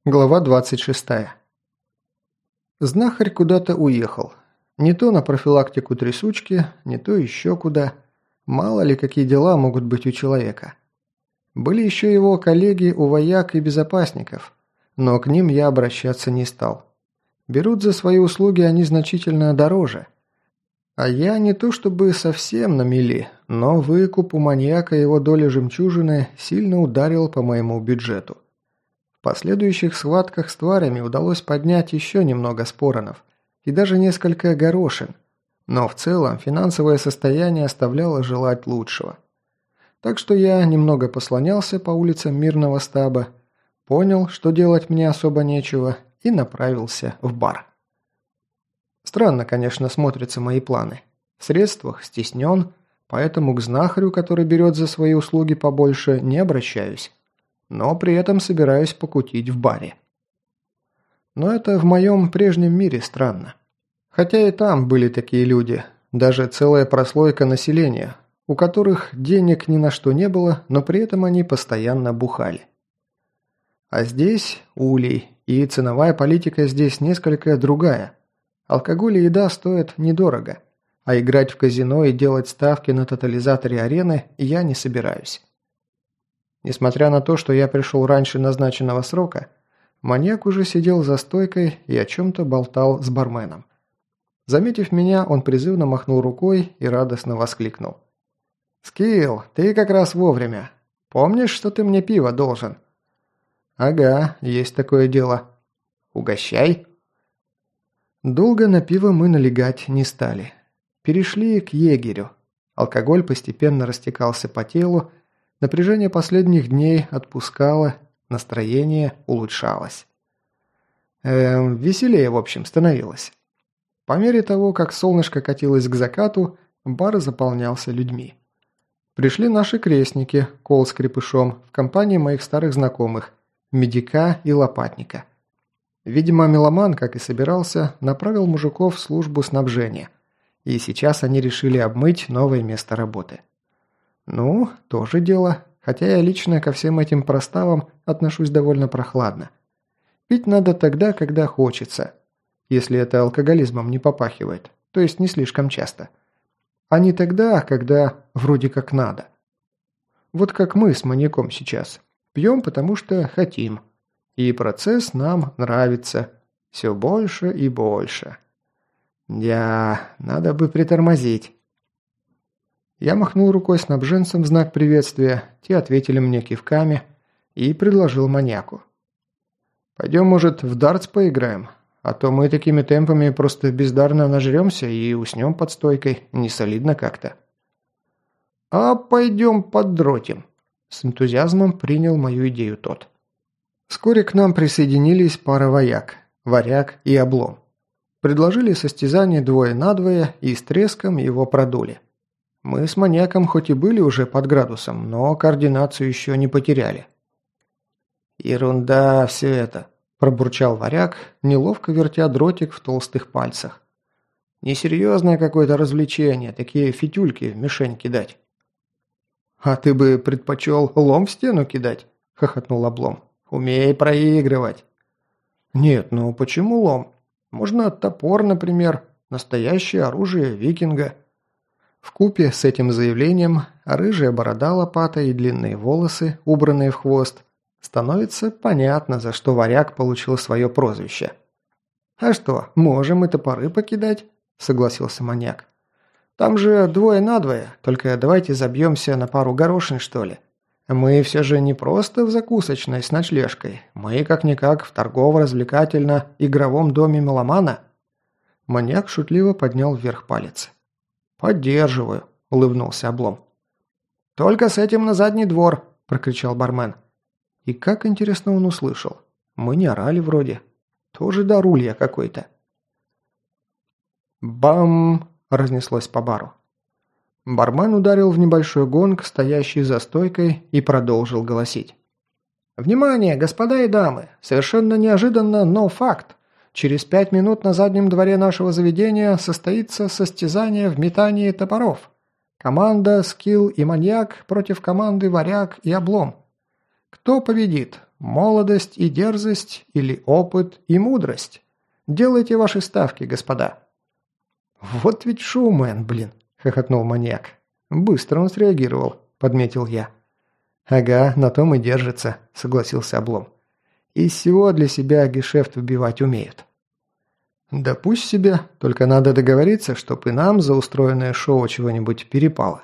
Глава 26. Знахарь куда-то уехал. Не то на профилактику трясучки, не то еще куда. Мало ли, какие дела могут быть у человека. Были еще его коллеги у вояк и безопасников, но к ним я обращаться не стал. Берут за свои услуги они значительно дороже. А я не то чтобы совсем на мели, но выкуп у маньяка его доли жемчужины сильно ударил по моему бюджету. В последующих схватках с тварями удалось поднять еще немного споронов и даже несколько горошин, но в целом финансовое состояние оставляло желать лучшего. Так что я немного послонялся по улицам мирного стаба, понял, что делать мне особо нечего, и направился в бар. Странно, конечно, смотрятся мои планы. В средствах стеснен, поэтому к знахарю, который берет за свои услуги побольше, не обращаюсь. Но при этом собираюсь покутить в баре. Но это в моем прежнем мире странно. Хотя и там были такие люди, даже целая прослойка населения, у которых денег ни на что не было, но при этом они постоянно бухали. А здесь улей, и ценовая политика здесь несколько другая. Алкоголь и еда стоят недорого, а играть в казино и делать ставки на тотализаторе арены я не собираюсь. Несмотря на то, что я пришел раньше назначенного срока, маньяк уже сидел за стойкой и о чем-то болтал с барменом. Заметив меня, он призывно махнул рукой и радостно воскликнул. «Скилл, ты как раз вовремя. Помнишь, что ты мне пиво должен?» «Ага, есть такое дело. Угощай». Долго на пиво мы налегать не стали. Перешли к егерю. Алкоголь постепенно растекался по телу, напряжение последних дней отпускало, настроение улучшалось. Веселее, в общем, становилось. По мере того, как солнышко катилось к закату, бар заполнялся людьми. Пришли наши крестники, Кол с Крепышом, в компании моих старых знакомых, Медика и Лопатника. Видимо, меломан, как и собирался, направил мужиков в службу снабжения, и сейчас они решили обмыть новое место работы. Ну, тоже дело, хотя я лично ко всем этим проставам отношусь довольно прохладно. Пить надо тогда, когда хочется, если это алкоголизмом не попахивает, то есть не слишком часто. А не тогда, когда вроде как надо. Вот как мы с маньяком сейчас. Пьем, потому что хотим. И процесс нам нравится. Все больше и больше. Надо бы притормозить. Я махнул рукой снабженцам в знак приветствия, те ответили мне кивками и предложил маньяку. «Пойдем, может, в дартс поиграем? А то мы такими темпами просто бездарно нажремся и уснем под стойкой, не солидно как-то». «А пойдем поддротим», – с энтузиазмом принял мою идею тот. Вскоре к нам присоединились пара вояк, варяг и облом. Предложили состязание 2 на 2 и с треском его продули. Мы с маньяком хоть и были уже под градусом, но координацию еще не потеряли. «Ерунда все это», – пробурчал варяг, неловко вертя дротик в толстых пальцах. «Несерьезное какое-то развлечение, такие фитюльки в мишень кидать». «А ты бы предпочел лом в стену кидать?» – хохотнул облом. «Умей проигрывать». «Нет, ну почему лом? Можно топор, например, настоящее оружие викинга». Вкупе с этим заявлением рыжая борода лопатой и длинные волосы, убранные в хвост, становится понятно, за что варяг получил свое прозвище. «А что, можем и топоры покидать?» – согласился маньяк. «Там же 2 на 2, только давайте забьемся на пару горошин, что ли. Мы все же не просто в закусочной с ночлежкой, мы как-никак в торгово-развлекательно-игровом доме меломана». Маньяк шутливо поднял вверх палец. «Поддерживаю», – улыбнулся облом. «Только с этим на задний двор», – прокричал бармен. И как интересно он услышал. Мы не орали вроде. Тоже дарулья какой-то. «Бам!» – разнеслось по бару. Бармен ударил в небольшой гонг, стоящий за стойкой, и продолжил голосить. «Внимание, господа и дамы! Совершенно неожиданно, но факт! Через 5 минут на заднем дворе нашего заведения состоится состязание в метании топоров. Команда «Скилл» и «Маньяк» против команды «Варяг» и «Облом». Кто победит? Молодость и дерзость или опыт и мудрость? Делайте ваши ставки, господа». «Вот ведь шоумен, блин», – хохотнул маньяк. «Быстро он среагировал», – подметил я. «Ага, на том и держится», – согласился Облом. «Из всего для себя гешефт выбивать умеют». «Да пусть себе, только надо договориться, чтоб и нам за устроенное шоу чего-нибудь перепало».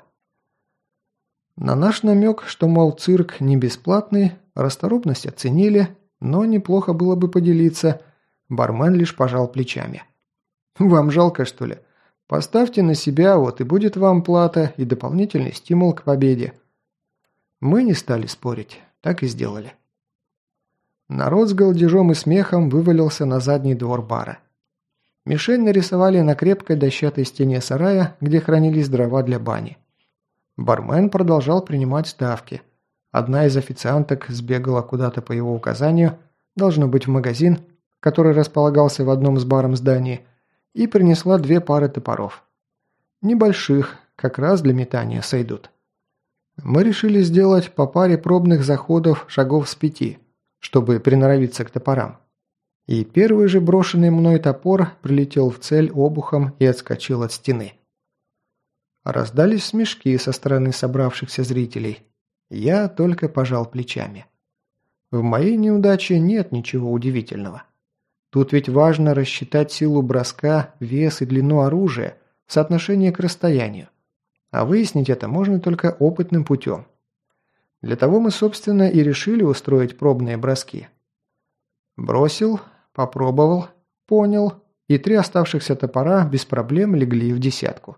На наш намек, что, мол, цирк не бесплатный, расторопность оценили, но неплохо было бы поделиться, бармен лишь пожал плечами. «Вам жалко, что ли? Поставьте на себя, вот и будет вам плата и дополнительный стимул к победе». Мы не стали спорить, так и сделали. Народ с галдежом и смехом вывалился на задний двор бара. Мишень нарисовали на крепкой дощатой стене сарая, где хранились дрова для бани. Бармен продолжал принимать ставки. Одна из официанток сбегала куда-то по его указанию, должно быть в магазин, который располагался в одном с баром здании, и принесла 2 пары топоров. Небольших, как раз для метания сойдут. Мы решили сделать по паре пробных заходов шагов с 5, чтобы приноровиться к топорам. И первый же брошенный мной топор прилетел в цель обухом и отскочил от стены. Раздались смешки со стороны собравшихся зрителей. Я только пожал плечами. В моей неудаче нет ничего удивительного. Тут ведь важно рассчитать силу броска, вес и длину оружия в соотношении к расстоянию. А выяснить это можно только опытным путем. Для того мы, собственно, и решили устроить пробные броски. Бросил, попробовал, понял, и 3 оставшихся топора без проблем легли в десятку.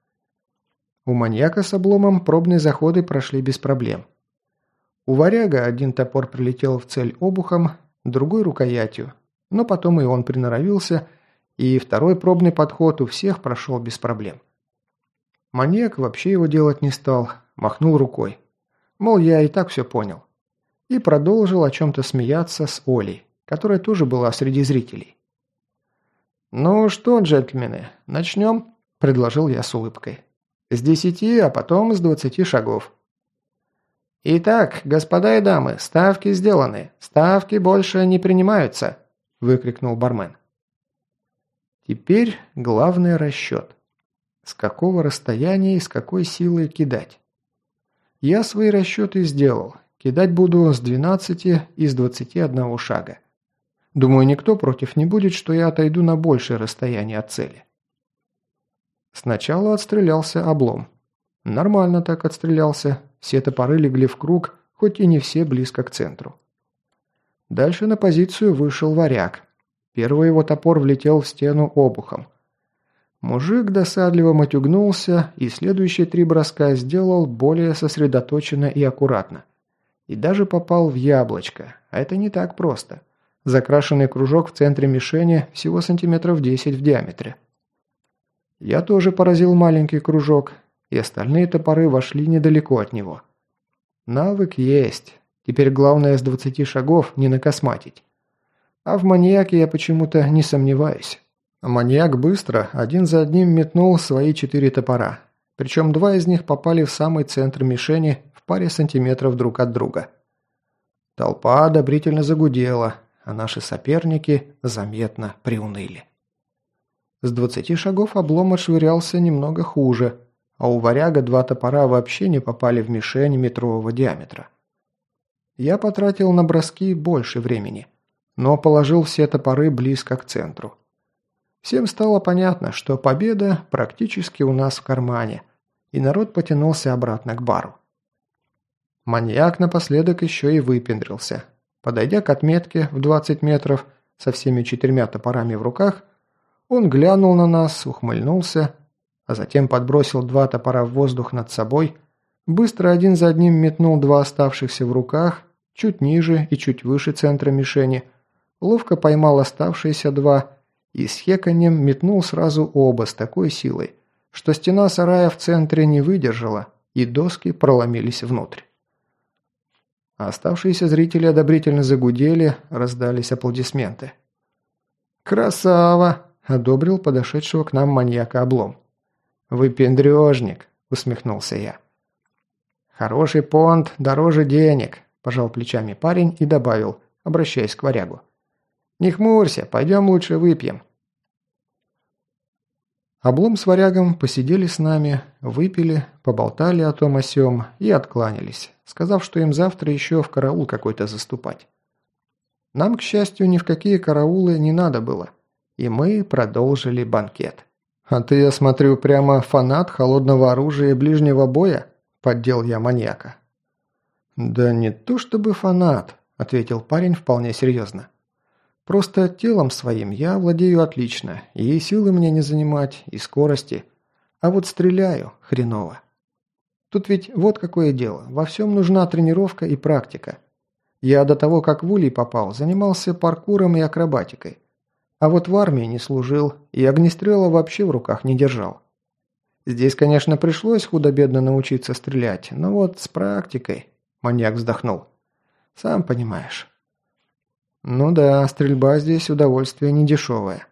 У маньяка с Обломом пробные заходы прошли без проблем. У варяга один топор прилетел в цель обухом, другой рукоятью, но потом и он приноровился, и второй пробный подход у всех прошел без проблем. Маньяк вообще его делать не стал, махнул рукой. Мол, я и так все понял. И продолжил о чем-то смеяться с Олей, которая тоже была среди зрителей. «Ну что, джентльмены, начнем?» – предложил я с улыбкой. «С 10, а потом с 20 шагов». «Итак, господа и дамы, ставки сделаны. Ставки больше не принимаются», – выкрикнул бармен. Теперь главный расчет. С какого расстояния и с какой силой кидать? Я свои расчеты сделал. Кидать буду с 12 и с 21 шага. Думаю, никто против не будет, что я отойду на большее расстояние от цели. Сначала отстрелялся Облом. Нормально так отстрелялся. Все топоры легли в круг, хоть и не все близко к центру. Дальше на позицию вышел варяг. Первый его топор влетел в стену обухом. Мужик досадливо матюгнулся и следующие 3 броска сделал более сосредоточенно и аккуратно. И даже попал в яблочко, а это не так просто. Закрашенный кружок в центре мишени всего сантиметров 10 в диаметре. Я тоже поразил маленький кружок, и остальные топоры вошли недалеко от него. Навык есть. Теперь главное с 20 шагов не накосматить. А в маньяке я почему-то не сомневаюсь. Маньяк быстро, один за одним метнул свои 4 топора. Причем 2 из них попали в самый центр мишени в паре сантиметров друг от друга. Толпа одобрительно загудела, а наши соперники заметно приуныли. С 20 шагов Облом отшвырялся немного хуже, а у варяга 2 топора вообще не попали в мишень метрового диаметра. Я потратил на броски больше времени, но положил все топоры близко к центру. Всем стало понятно, что победа практически у нас в кармане, и народ потянулся обратно к бару. Маньяк напоследок еще и выпендрился. Подойдя к отметке в 20 метров со всеми 4 топорами в руках, он глянул на нас, ухмыльнулся, а затем подбросил 2 топора в воздух над собой, быстро один за одним метнул 2 оставшихся в руках, чуть ниже и чуть выше центра мишени, ловко поймал оставшиеся 2 и с хеканьем метнул сразу оба с такой силой, что стена сарая в центре не выдержала, и доски проломились внутрь. Оставшиеся зрители одобрительно загудели, раздались аплодисменты. «Красава!» – одобрил подошедшего к нам маньяка Облом. «Выпендрежник!» – усмехнулся я. «Хороший понт дороже денег!» – пожал плечами парень и добавил, обращаясь к варягу. «Не хмурься, пойдем лучше выпьем». Облом с варягом посидели с нами, выпили, поболтали о том о сём и откланялись, сказав, что им завтра еще в караул какой-то заступать. Нам, к счастью, ни в какие караулы не надо было, и мы продолжили банкет. «А ты, я смотрю, прямо фанат холодного оружия и ближнего боя?» – поддел я маньяка. «Да не то чтобы фанат», – ответил парень вполне серьезно. «Просто телом своим я владею отлично, и силы мне не занимать, и скорости. А вот стреляю хреново. Тут ведь вот какое дело, во всем нужна тренировка и практика. Я до того, как в Улей попал, занимался паркуром и акробатикой. А вот в армии не служил, и огнестрела вообще в руках не держал. Здесь, конечно, пришлось худо-бедно научиться стрелять, но вот с практикой...» Маньяк вздохнул. «Сам понимаешь». «Ну да, стрельба здесь удовольствие недешевое».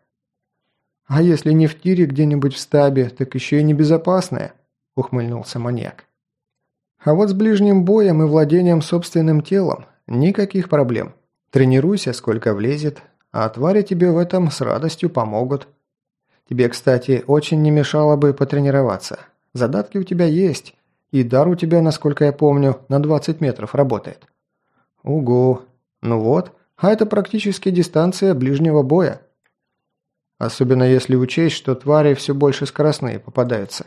«А если не в тире где-нибудь в стабе, так еще и небезопасное», – ухмыльнулся маньяк. «А вот с ближним боем и владением собственным телом никаких проблем. Тренируйся, сколько влезет, а твари тебе в этом с радостью помогут. Тебе, кстати, очень не мешало бы потренироваться. Задатки у тебя есть, и дар у тебя, насколько я помню, на 20 метров работает». «Угу. Ну вот, а это практически дистанция ближнего боя. Особенно если учесть, что твари все больше скоростные попадаются».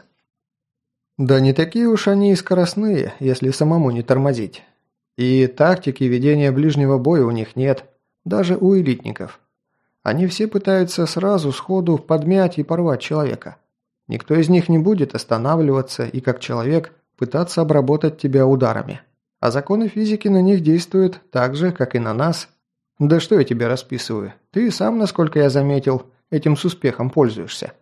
«Да не такие уж они и скоростные, если самому не тормозить. И тактики ведения ближнего боя у них нет, даже у элитников. Они все пытаются сразу, сходу подмять и порвать человека. Никто из них не будет останавливаться и, как человек, пытаться обработать тебя ударами. А законы физики на них действуют так же, как и на нас. Да что я тебе расписываю? Ты сам, насколько я заметил, этим с успехом пользуешься».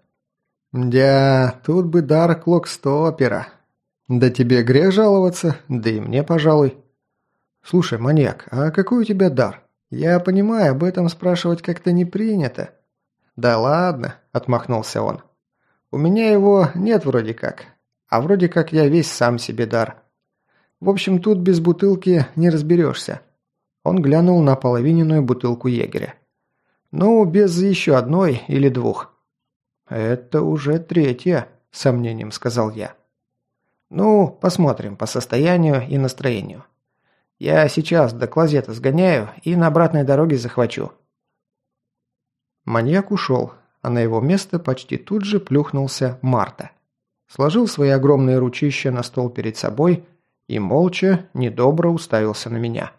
«Дя, тут бы дар клокстопера. Да тебе грех жаловаться, да и мне, пожалуй». «Слушай, маньяк, а какой у тебя дар? Я понимаю, об этом спрашивать как-то не принято». «Да ладно», – отмахнулся он. «У меня его нет вроде как. А вроде как я весь сам себе дар. В общем, тут без бутылки не разберешься». Он глянул на половиненную бутылку егеря. «Ну, без еще одной или двух». «Это уже третья», – с сомнением сказал я. «Ну, посмотрим по состоянию и настроению. Я сейчас до клозета сгоняю и на обратной дороге захвачу». Маньяк ушел, а на его место почти тут же плюхнулся Марта. Сложил свои огромные ручища на стол перед собой и молча, недобро уставился на меня.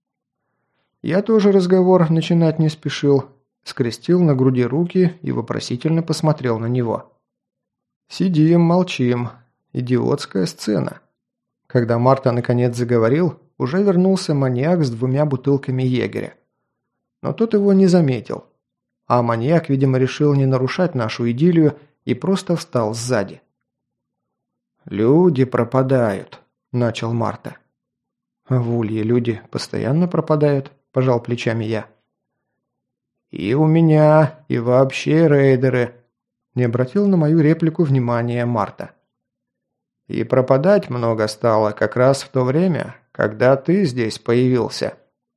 Я тоже разговор начинать не спешил, скрестил на груди руки и вопросительно посмотрел на него. Сидим, молчим. Идиотская сцена. Когда Марта наконец заговорил, уже вернулся маньяк с 2 бутылками егеря. Но тот его не заметил. А маньяк, видимо, решил не нарушать нашу идиллию и просто встал сзади. «Люди пропадают», – начал Марта. «В Улье люди постоянно пропадают», – пожал плечами я. «И у меня, и вообще рейдеры», – не обратил на мою реплику внимания Марта. «И пропадать много стало как раз в то время, когда ты здесь появился».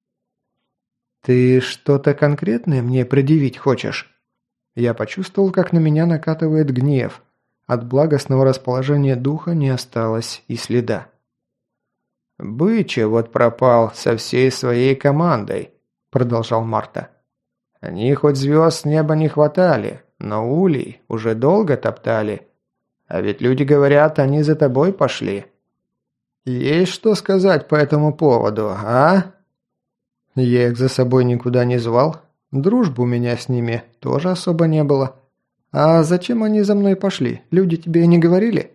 «Ты что-то конкретное мне предъявить хочешь?» Я почувствовал, как на меня накатывает гнев. От благостного расположения духа не осталось и следа. «Быча вот пропал со всей своей командой», – продолжал Марта. «Они хоть звезд с неба не хватали, но улей уже долго топтали. А ведь люди говорят, они за тобой пошли. Есть что сказать по этому поводу, а?» «Я их за собой никуда не звал. Дружбы у меня с ними тоже особо не было. А зачем они за мной пошли? Люди тебе не говорили?»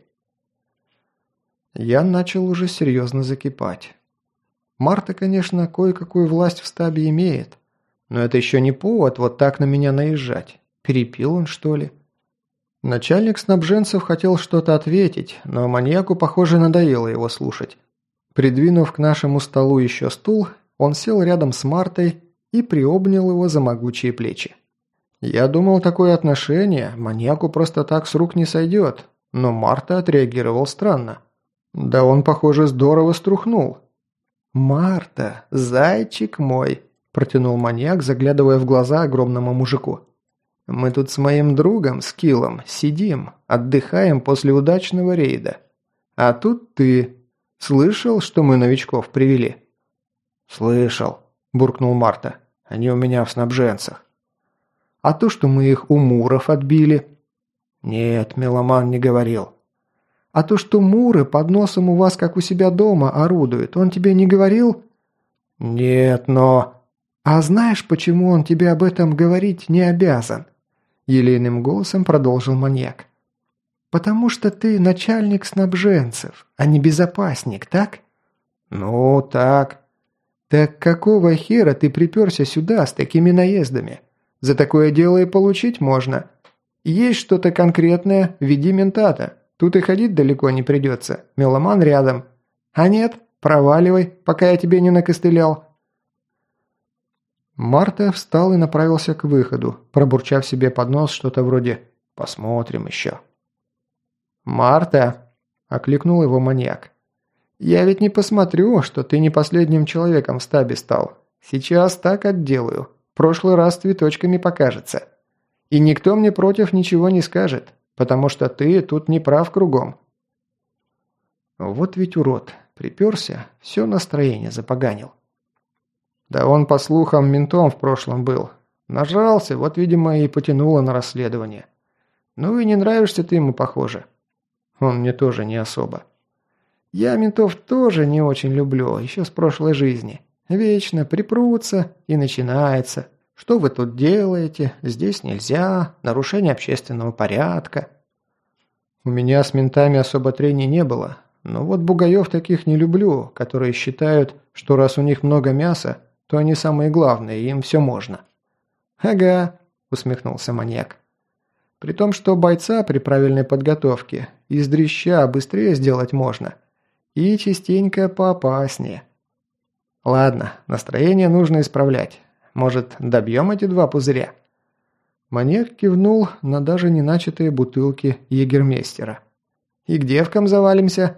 Я начал уже серьезно закипать. Марта, конечно, кое-какую власть в стабе имеет. Но это еще не повод вот так на меня наезжать. Перепил он, что ли? Начальник снабженцев хотел что-то ответить, но маньяку, похоже, надоело его слушать. Придвинув к нашему столу еще стул, он сел рядом с Мартой и приобнял его за могучие плечи. Я думал, такое отношение маньяку просто так с рук не сойдет, но Марта отреагировал странно. Да он, похоже, здорово струхнул. «Марта, зайчик мой!» – протянул маньяк, заглядывая в глаза огромному мужику. «Мы тут с моим другом, Скиллом, сидим, отдыхаем после удачного рейда. А тут ты. Слышал, что мы новичков привели?» «Слышал», – буркнул Марта. «Они у меня в снабженцах». «А то, что мы их у муров отбили?» «Нет, меломан не говорил». «А то, что муры под носом у вас, как у себя дома, орудуют, он тебе не говорил?» «Нет, но...» «А знаешь, почему он тебе об этом говорить не обязан?» Елейным голосом продолжил маньяк. «Потому что ты начальник снабженцев, а не безопасник, так?» «Ну, так». «Так какого хера ты приперся сюда с такими наездами? За такое дело и получить можно. Есть что-то конкретное, веди ментата. Тут и ходить далеко не придется, меломан рядом. А нет, проваливай, пока я тебе не накостылял». Марта встал и направился к выходу, пробурчав себе под нос что-то вроде «посмотрим еще». «Марта!» – окликнул его маньяк. «Я ведь не посмотрю, что ты не последним человеком в стабе стал. Сейчас так отделаю. Прошлый раз цветочками покажется. И никто мне против ничего не скажет, потому что ты тут не прав кругом». Вот ведь урод. Приперся, все настроение запоганил. Да он, по слухам, ментом в прошлом был. Нажрался, вот, видимо, и потянуло на расследование. Ну и не нравишься ты ему, похоже. Он мне тоже не особо. Я ментов тоже не очень люблю, еще с прошлой жизни. Вечно припрутся и начинается. Что вы тут делаете? Здесь нельзя. Нарушение общественного порядка. У меня с ментами особо трений не было. Но вот бугаев таких не люблю, которые считают, что раз у них много мяса, то они самые главные, им все можно». «Ага», – усмехнулся маньяк. «При том, что бойца при правильной подготовке из дрища быстрее сделать можно. И частенько поопаснее. Ладно, настроение нужно исправлять. Может, добьем эти 2 пузыря?» Маньяк кивнул на даже не начатые бутылки егермейстера. «И к девкам завалимся?»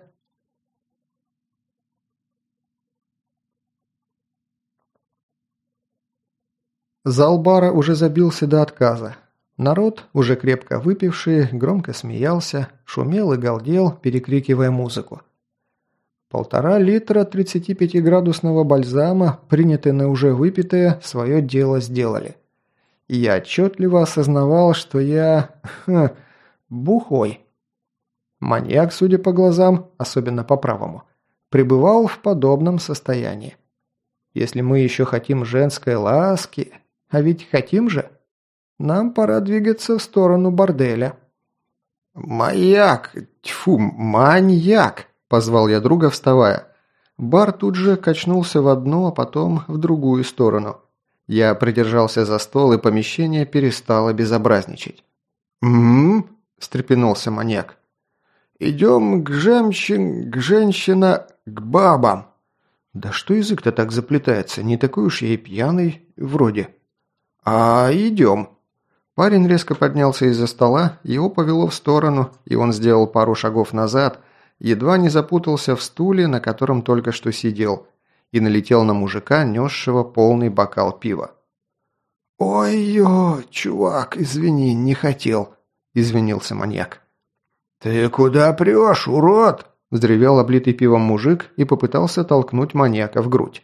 Зал бара уже забился до отказа. Народ, уже крепко выпивший, громко смеялся, шумел и галдел, перекрикивая музыку. 1,5 литра 35-градусного бальзама, принятые на уже выпитое, свое дело сделали. И я отчетливо осознавал, что я... бухой. Маньяк, судя по глазам, особенно по правому, пребывал в подобном состоянии. Если мы еще хотим женской ласки... А ведь хотим же? Нам пора двигаться в сторону борделя». «Маньяк! Тьфу, маньяк!» – позвал я друга, вставая. Бар тут же качнулся в одну, а потом в другую сторону. Я придержался за стол, и помещение перестало безобразничать. «Угу», – встрепенулся маньяк. «Идем к женщина, к бабам». «Да что язык-то так заплетается? Не такой уж я и пьяный, вроде». «А, идем». Парень резко поднялся из-за стола, его повело в сторону, и он сделал пару шагов назад, едва не запутался в стуле, на котором только что сидел, и налетел на мужика, несшего полный бокал пива. «Ой-ё, чувак, извини, не хотел», – извинился маньяк. «Ты куда прешь, урод?» – взревел облитый пивом мужик и попытался толкнуть маньяка в грудь.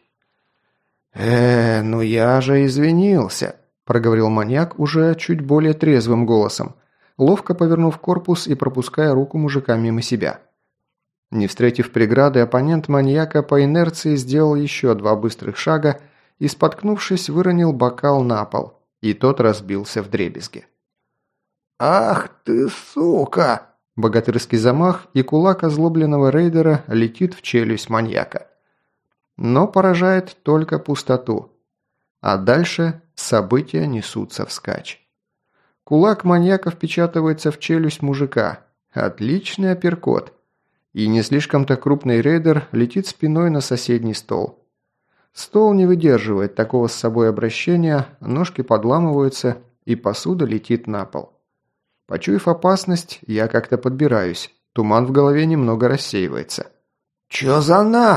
Ну я же извинился», – проговорил маньяк уже чуть более трезвым голосом, ловко повернув корпус и пропуская руку мужика мимо себя. Не встретив преграды, оппонент маньяка по инерции сделал еще 2 быстрых шага и, споткнувшись, выронил бокал на пол, и тот разбился вдребезги. «Ах ты, сука!» Богатырский замах, и кулак озлобленного рейдера летит в челюсть маньяка. Но поражает только пустоту. А дальше события несутся вскачь. Кулак маньяка впечатывается в челюсть мужика. Отличный апперкот. И не слишком-то крупный рейдер летит спиной на соседний стол. Стол не выдерживает такого с собой обращения, ножки подламываются, и посуда летит на пол. Почуяв опасность, я как-то подбираюсь. Туман в голове немного рассеивается. «Чё за нах?»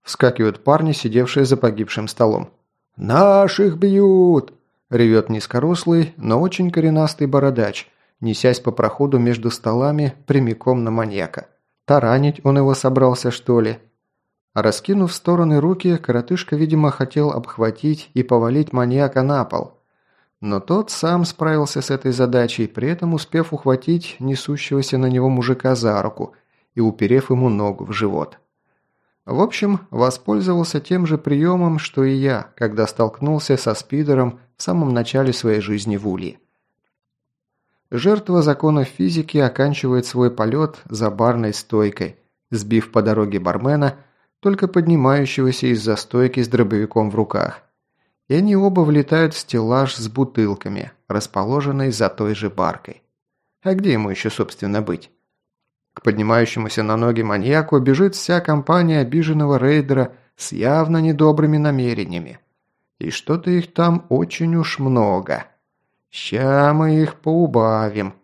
Вскакивают парни, сидевшие за погибшим столом. «Наших бьют!» – ревет низкорослый, но очень коренастый бородач, несясь по проходу между столами прямиком на маньяка. Таранить он его собрался, что ли? Раскинув в стороны руки, коротышка, видимо, хотел обхватить и повалить маньяка на пол. Но тот сам справился с этой задачей, при этом успев ухватить несущегося на него мужика за руку и уперев ему ногу в живот. В общем, воспользовался тем же приемом, что и я, когда столкнулся со спидером в самом начале своей жизни в Улье. Жертва законов физики оканчивает свой полет за барной стойкой, сбив по дороге бармена, только поднимающегося из-за стойки с дробовиком в руках. И они оба влетают в стеллаж с бутылками, расположенной за той же баркой. А где ему еще, собственно, быть? К поднимающемуся на ноги маньяку бежит вся компания обиженного рейдера с явно недобрыми намерениями. И что-то их там очень уж много. Ща мы их поубавим.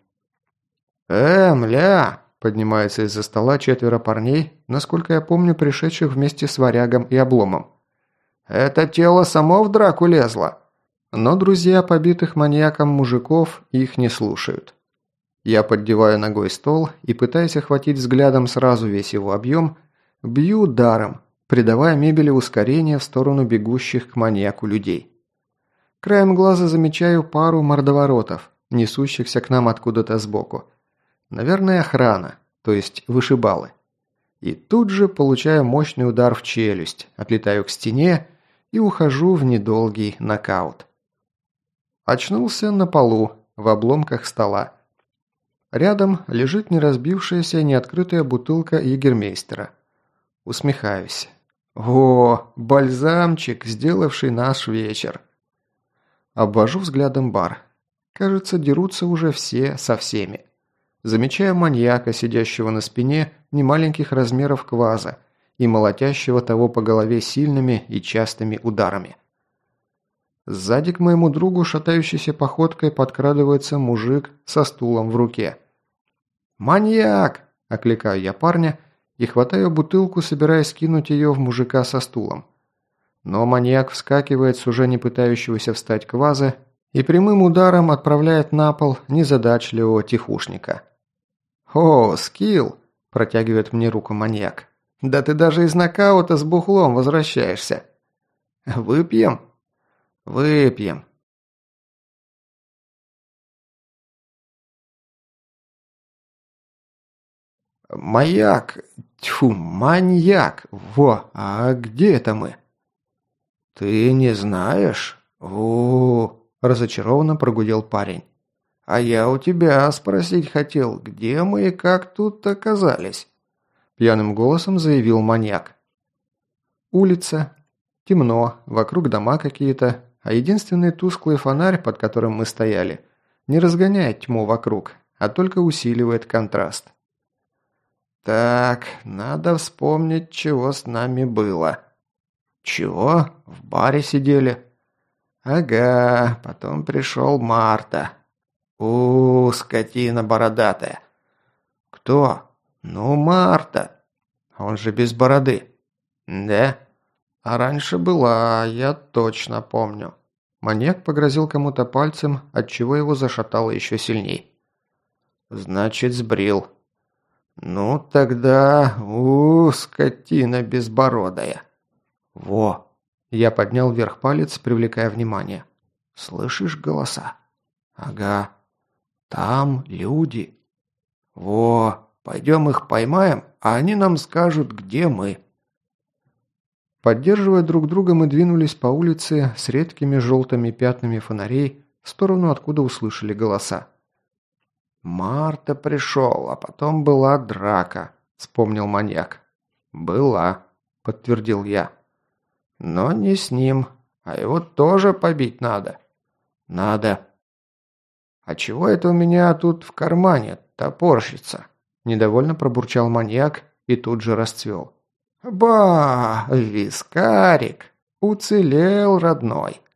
Мля! Поднимается из-за стола 4 парней, насколько я помню, пришедших вместе с Варягом и Обломом. Это тело само в драку лезло. Но друзья побитых маньяком мужиков их не слушают. Я поддеваю ногой стол и, пытаясь охватить взглядом сразу весь его объем, бью ударом, придавая мебели ускорение в сторону бегущих к маньяку людей. Краем глаза замечаю пару мордоворотов, несущихся к нам откуда-то сбоку. Наверное, охрана, то есть вышибалы. И тут же получаю мощный удар в челюсть, отлетаю к стене и ухожу в недолгий нокаут. Очнулся на полу, в обломках стола. Рядом лежит неразбившаяся неоткрытая бутылка егермейстера. Усмехаюсь. О, бальзамчик, сделавший наш вечер. Обвожу взглядом бар. Кажется, дерутся уже все со всеми. Замечаю маньяка, сидящего на спине немаленьких размеров кваза и молотящего того по голове сильными и частыми ударами. Сзади к моему другу шатающейся походкой подкрадывается мужик со стулом в руке. «Маньяк!» – окликаю я парня и хватаю бутылку, собираясь кинуть ее в мужика со стулом. Но маньяк вскакивает с уже не пытающегося встать кваза и прямым ударом отправляет на пол незадачливого тихушника. «О, скилл!» – протягивает мне руку маньяк. «Да ты даже из нокаута с бухлом возвращаешься!» «Выпьем?» «Выпьем!» «Маяк! Тьфу, маньяк! Во, а где это мы?» «Ты не знаешь? О, разочарованно прогудел парень. «А я у тебя спросить хотел, где мы и как тут оказались?» Пьяным голосом заявил маньяк. Улица. Темно, вокруг дома какие-то, а единственный тусклый фонарь, под которым мы стояли, не разгоняет тьму вокруг, а только усиливает контраст. «Так, надо вспомнить, чего с нами было». «Чего? В баре сидели?» «Ага, потом пришел Марта». Скотина бородатая». «Кто?» «Ну, Марта. Он же без бороды». «Да? А раньше была, я точно помню». Маньяк погрозил кому-то пальцем, отчего его зашатало еще сильней. «Значит, сбрил». «Ну, тогда... скотина безбородая». «Во!» Я поднял вверх палец, привлекая внимание. «Слышишь голоса?» «Ага. Там люди». «Во! Пойдем их поймаем, а они нам скажут, где мы». Поддерживая друг друга, мы двинулись по улице с редкими желтыми пятнами фонарей в сторону, откуда услышали голоса. «Марта пришел, а потом была драка», — вспомнил маньяк. «Была», — подтвердил я. «Но не с ним, а его тоже побить надо». «Надо». «А чего это у меня тут в кармане топорщится?» – недовольно пробурчал маньяк и тут же расцвел. «Ба, вискарик! Уцелел, родной!»